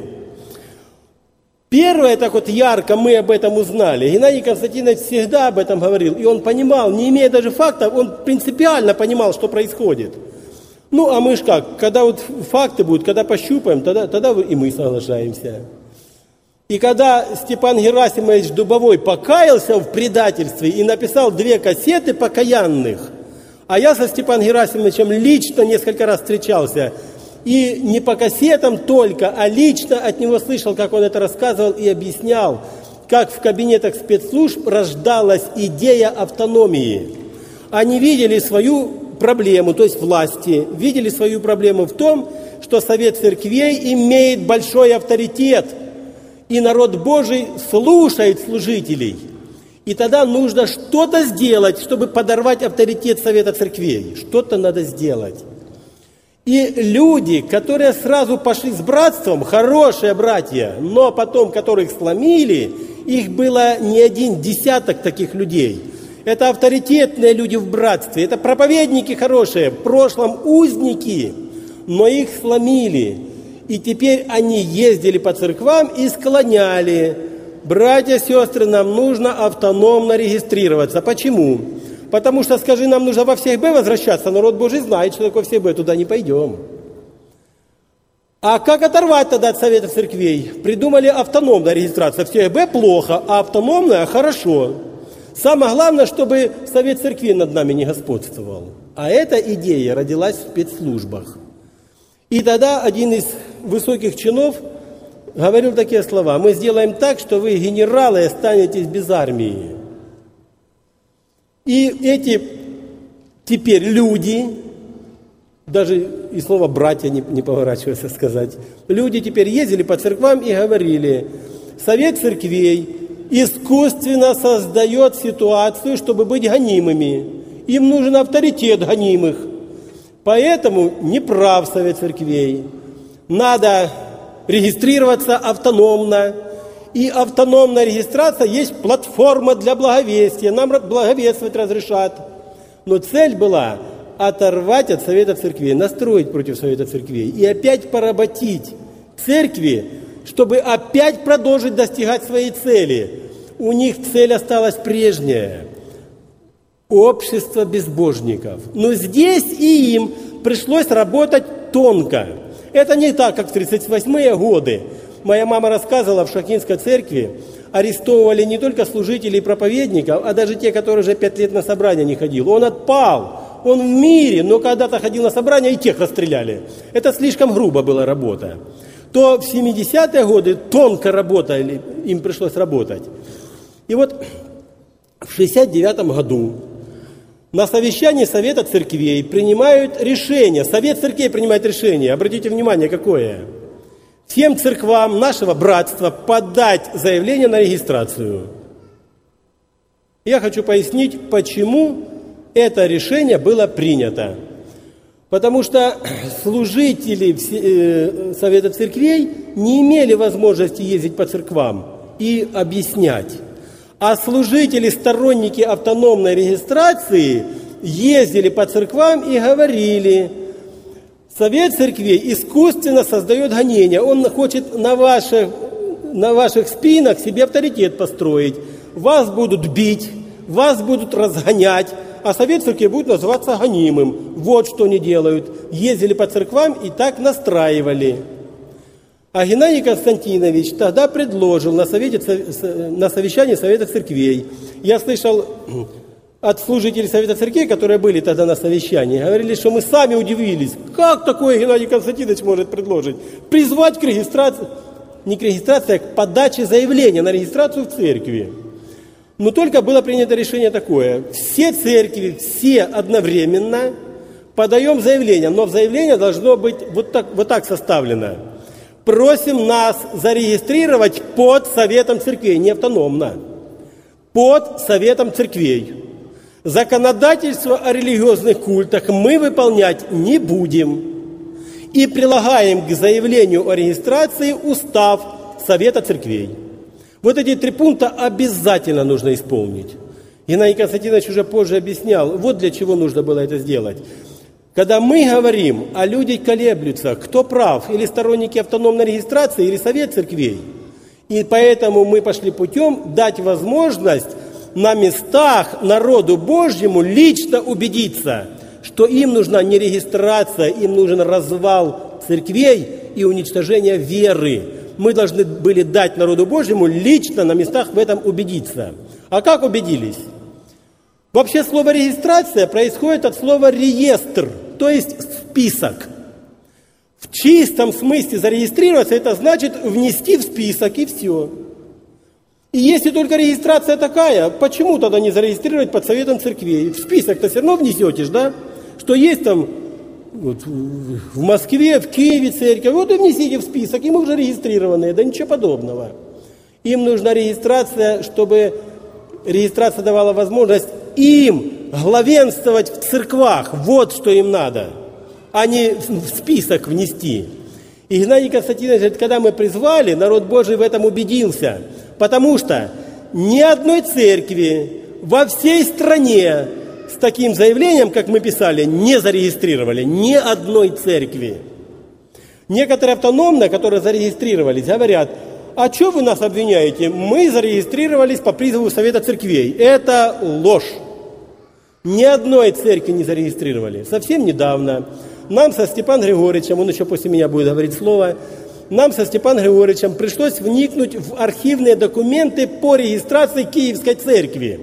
Первое, так вот ярко мы об этом узнали. Геннадий Константинович всегда об этом говорил. И он понимал, не имея даже фактов, он принципиально понимал, что происходит. Ну, а мы ж как, когда вот факты будут, когда пощупаем, тогда и мы соглашаемся. И когда Степан Герасимович Дубовой покаялся в предательстве и написал 2 кассеты покаянных, а я со Степаном Герасимовичем лично несколько раз встречался, и не по кассетам только, а лично от него слышал, как он это рассказывал и объяснял, как в кабинетах спецслужб рождалась идея автономии. Они видели свою проблему, то есть власти, видели свою проблему в том, что Совет Церквей имеет большой авторитет, и народ Божий слушает служителей. И тогда нужно что-то сделать, чтобы подорвать авторитет Совета Церквей. Что-то надо сделать. И люди, которые сразу пошли с братством, хорошие братья, но потом которых сломили, их было не 1 десяток таких людей. Это авторитетные люди в братстве, это проповедники хорошие, в прошлом узники, но их сломили. И теперь они ездили по церквам и склоняли: братья, сестры, нам нужно автономно регистрироваться. Почему? Потому что, скажи, нам нужно во всех Б возвращаться, народ Божий знает, что такое всех Б, туда не пойдем. А как оторвать тогда от Совета Церквей? Придумали автономную регистрацию. Всех Б плохо, а автономная хорошо. Самое главное, чтобы Совет Церквей над нами не господствовал. А эта идея родилась в спецслужбах. И тогда один из высоких чинов говорил такие слова: мы сделаем так, что вы, генералы, останетесь без армии. И эти теперь люди, даже и слово «братья» не поворачивается сказать, люди теперь ездили по церквам и говорили: Совет церквей искусственно создает ситуацию, чтобы быть гонимыми. Им нужен авторитет гонимых. Поэтому не прав Совет церквей. Надо регистрироваться автономно. И автономная регистрация есть платформа для благовестия. Нам благовествовать разрешат. Но цель была оторвать от Совета церквей, настроить против Совета церквей и опять поработить церкви, чтобы опять продолжить достигать своей цели. У них цель осталась прежняя. Общество безбожников. Но здесь и им пришлось работать тонко. Это не так, как в 1938 годы. Моя мама рассказывала, в Шахтинской церкви арестовывали не только служителей и проповедников, а даже те, которые уже 5 лет на собрание не ходил. Он отпал, он в мире, но когда-то ходил на собрание, и тех расстреляли. Это слишком грубо была работа. То в 70-е годы тонко работали, им пришлось работать. И вот в 69 году на совещании Совета церквей принимают решение. Совет церквей принимает решение. Обратите внимание, какое. Всем церквам нашего братства подать заявление на регистрацию. Я хочу пояснить, почему это решение было принято. Потому что служители Совета церквей не имели возможности ездить по церквам и объяснять. А служители, сторонники автономной регистрации ездили по церквам и говорили: Совет церквей искусственно создает гонения. Он хочет на ваших спинах себе авторитет построить. Вас будут бить, вас будут разгонять, а Совет церквей будет называться гонимым. Вот что они делают. Ездили по церквам и так настраивали. А Геннадий Константинович тогда предложил на совещании Совета церквей. Я слышал от служителей Совета церквей, которые были тогда на совещании, говорили, что мы сами удивились. Как такое Геннадий Константинович может предложить? Призвать к регистрации, не к регистрации, а к подаче заявления на регистрацию в церкви. Но только было принято решение такое. Все церкви, все одновременно подаем заявление, но заявление должно быть вот так составлено. Просим нас зарегистрировать под Советом церквей, не автономно, под Советом церквей. Законодательство о религиозных культах мы выполнять не будем. И прилагаем к заявлению о регистрации устав Совета церквей. Вот эти 3 пункта обязательно нужно исполнить. Геннадий Константинович уже позже объяснял, вот для чего нужно было это сделать. Когда мы говорим, а люди колеблются, кто прав, или сторонники автономной регистрации, или Совет церквей. И поэтому мы пошли путем дать возможность на местах народу Божьему лично убедиться, что им нужна не регистрация, им нужен развал церквей и уничтожение веры. Мы должны были дать народу Божьему лично на местах в этом убедиться. А как убедились? Вообще слово «регистрация» происходит от слова «реестр», то есть список. В чистом смысле зарегистрироваться – это значит внести в список, и все. И если только регистрация такая, почему тогда не зарегистрировать под Советом церквей? В список-то все равно внесете, да? Что есть там вот, в Москве, в Киеве церковь, вот и внесите в список, и мы уже регистрированные, да ничего подобного. Им нужна регистрация, чтобы регистрация давала возможность им главенствовать в церквах. Вот что им надо, а не в список внести. И Геннадий Константинович говорит, когда мы призвали, народ Божий в этом убедился. Потому что ни одной церкви во всей стране с таким заявлением, как мы писали, не зарегистрировали. Ни одной церкви. Некоторые автономные, которые зарегистрировались, говорят, а что вы нас обвиняете? Мы зарегистрировались по призыву Совета церквей. Это ложь. Ни одной церкви не зарегистрировали. Совсем недавно нам со Степаном Григорьевичем, он еще после меня будет говорить слово, нам со Степаном Григорьевичем пришлось вникнуть в архивные документы по регистрации Киевской церкви.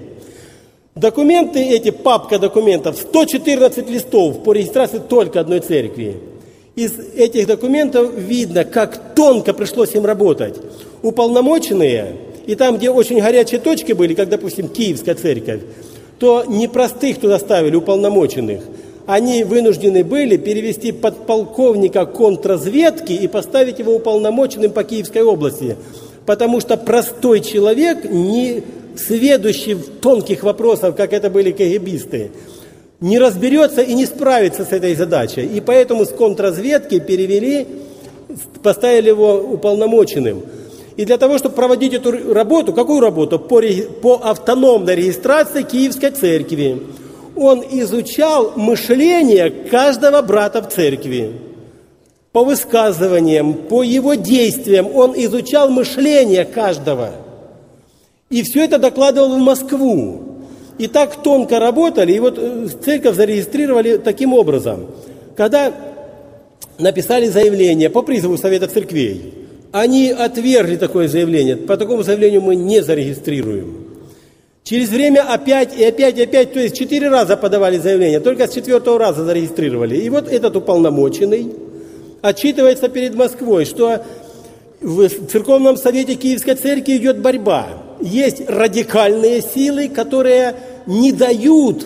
Документы эти, папка документов, 114 листов по регистрации только одной церкви. Из этих документов видно, как тонко пришлось им работать. Уполномоченные, и там, где очень горячие точки были, как, допустим, Киевская церковь, то не простых туда ставили, уполномоченных. Они вынуждены были перевести подполковника контрразведки и поставить его уполномоченным по Киевской области. Потому что простой человек, не сведущий в тонких вопросах, как это были КГБисты, не разберется и не справится с этой задачей. И поэтому с контрразведки перевели, поставили его уполномоченным. И для того, чтобы проводить эту работу, какую работу? По автономной регистрации Киевской церкви. Он изучал мышление каждого брата в церкви. По высказываниям, по его действиям он изучал мышление каждого. И все это докладывал в Москву. И так тонко работали, и вот церковь зарегистрировали таким образом. Когда написали заявление по призыву Совета церквей, они отвергли такое заявление. По такому заявлению мы не зарегистрируем. Через время опять и опять и опять, то есть 4 раза подавали заявление, только с 4-го раза зарегистрировали. И вот этот уполномоченный отчитывается перед Москвой, что в Церковном Совете Киевской Церкви идет борьба. Есть радикальные силы, которые не дают,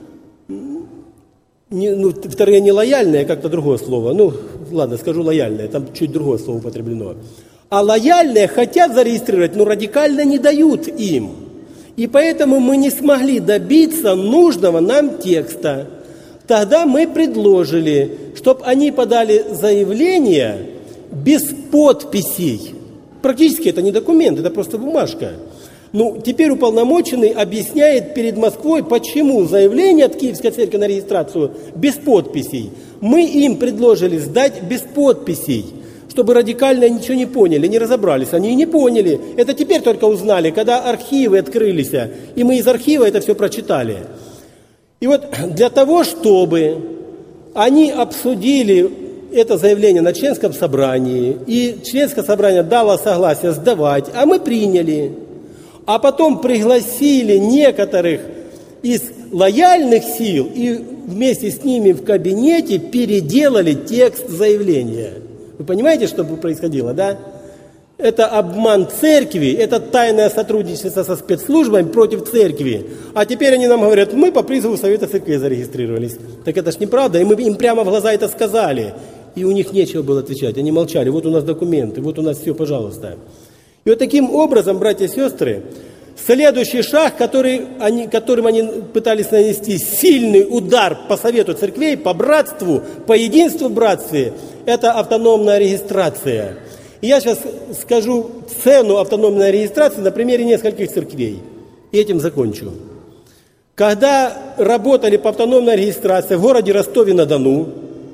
вторые не лояльные, как-то другое слово, ладно, скажу лояльные, там чуть другое слово употреблено. А лояльные хотят зарегистрировать, но радикально не дают им. И поэтому мы не смогли добиться нужного нам текста. Тогда мы предложили, чтобы они подали заявление без подписей. Практически это не документ, это просто бумажка. Теперь уполномоченный объясняет перед Москвой, почему заявление от Киевской церкви на регистрацию без подписей. Мы им предложили сдать без подписей, чтобы радикально ничего не поняли, не разобрались. Они и не поняли. Это теперь только узнали, когда архивы открылись, и мы из архива это все прочитали. И вот для того, чтобы они обсудили это заявление на членском собрании, и членское собрание дало согласие сдавать, а мы приняли, а потом пригласили некоторых из лояльных сил и вместе с ними в кабинете переделали текст заявления. Вы понимаете, что происходило, да? Это обман церкви, это тайное сотрудничество со спецслужбами против церкви. А теперь они нам говорят, мы по призыву Совета Церкви зарегистрировались. Так это ж неправда, и мы им прямо в глаза это сказали. И у них нечего было отвечать, они молчали. Вот у нас документы, вот у нас все, пожалуйста. И вот таким образом, братья и сестры, следующий шаг, которым они пытались нанести сильный удар по Совету Церквей, по братству, по единству в братстве, это автономная регистрация. И я сейчас скажу цену автономной регистрации на примере нескольких церквей. И этим закончу. Когда работали по автономной регистрации в городе Ростове-на-Дону,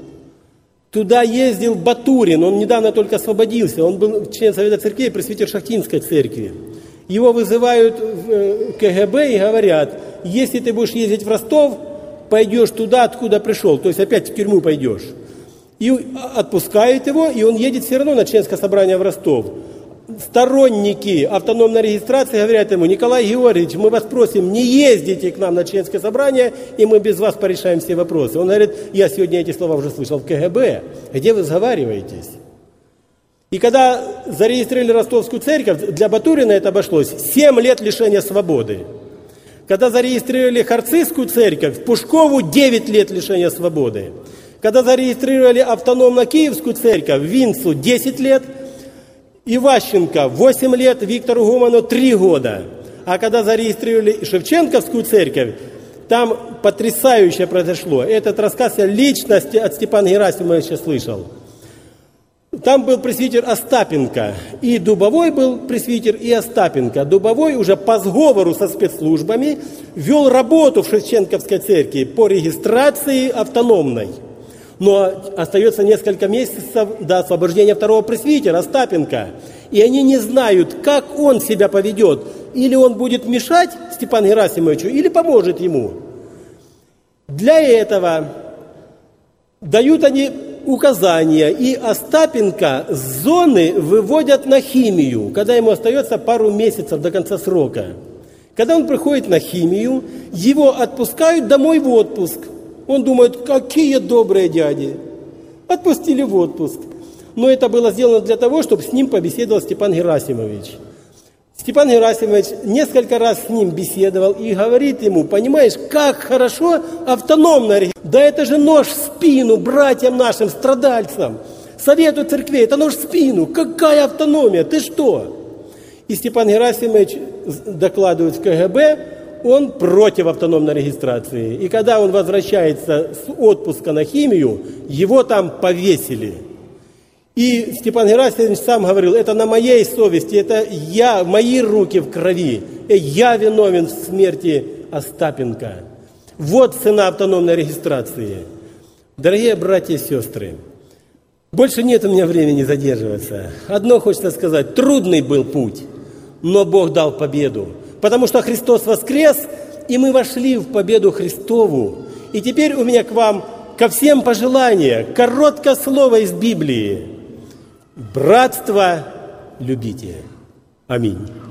туда ездил Батурин, он недавно только освободился, он был член Совета Церквей, пресвитер Шахтинской церкви. Его вызывают в КГБ и говорят, если ты будешь ездить в Ростов, пойдешь туда, откуда пришел, то есть опять в тюрьму пойдешь. И отпускают его, и он едет все равно на членское собрание в Ростов. Сторонники автономной регистрации говорят ему, Николай Георгиевич, мы вас просим, не ездите к нам на членское собрание, и мы без вас порешаем все вопросы. Он говорит, я сегодня эти слова уже слышал в КГБ, где вы сговариваетесь? И когда зарегистрировали Ростовскую церковь, для Батурина это обошлось 7 лет лишения свободы. Когда зарегистрировали Харцизскую церковь, Пушкову 9 лет лишения свободы. Когда зарегистрировали автономно-киевскую церковь, Винцу 10 лет, Иващенко 8 лет, Виктору Гуману 3 года. А когда зарегистрировали Шевченковскую церковь, там потрясающее произошло. Этот рассказ я лично от Степана Герасимовича слышал. Там был пресвитер Остапенко, и Дубовой был пресвитер, и Остапенко. Дубовой уже по сговору со спецслужбами вел работу в Шевченковской церкви по регистрации автономной. Но остается несколько месяцев до освобождения второго пресвитера Остапенко. И они не знают, как он себя поведет. Или он будет мешать Степану Герасимовичу, или поможет ему. Для этого дают они указания, и Остапенко с зоны выводят на химию, когда ему остается пару месяцев до конца срока. Когда он приходит на химию, его отпускают домой в отпуск. Он думает, какие добрые дяди. Отпустили в отпуск. Но это было сделано для того, чтобы с ним побеседовал Степан Герасимович. Степан Герасимович несколько раз с ним беседовал и говорит ему: понимаешь, как хорошо автономная регистрация. Да это же нож в спину братьям нашим, страдальцам. Совету церквей, это нож в спину. Какая автономия? Ты что? И Степан Герасимович докладывает в КГБ, он против автономной регистрации. И когда он возвращается с отпуска на химию, его там повесили. И Степан Герасимович сам говорил: это на моей совести, это я, мои руки в крови, я виновен в смерти Остапенко. Вот цена автономной регистрации. Дорогие братья и сестры, больше нет у меня времени задерживаться. Одно хочется сказать: трудный был путь, но Бог дал победу. Потому что Христос воскрес, и мы вошли в победу Христову. И теперь у меня к вам, ко всем пожелание, короткое слово из Библии. Братство любите. Аминь.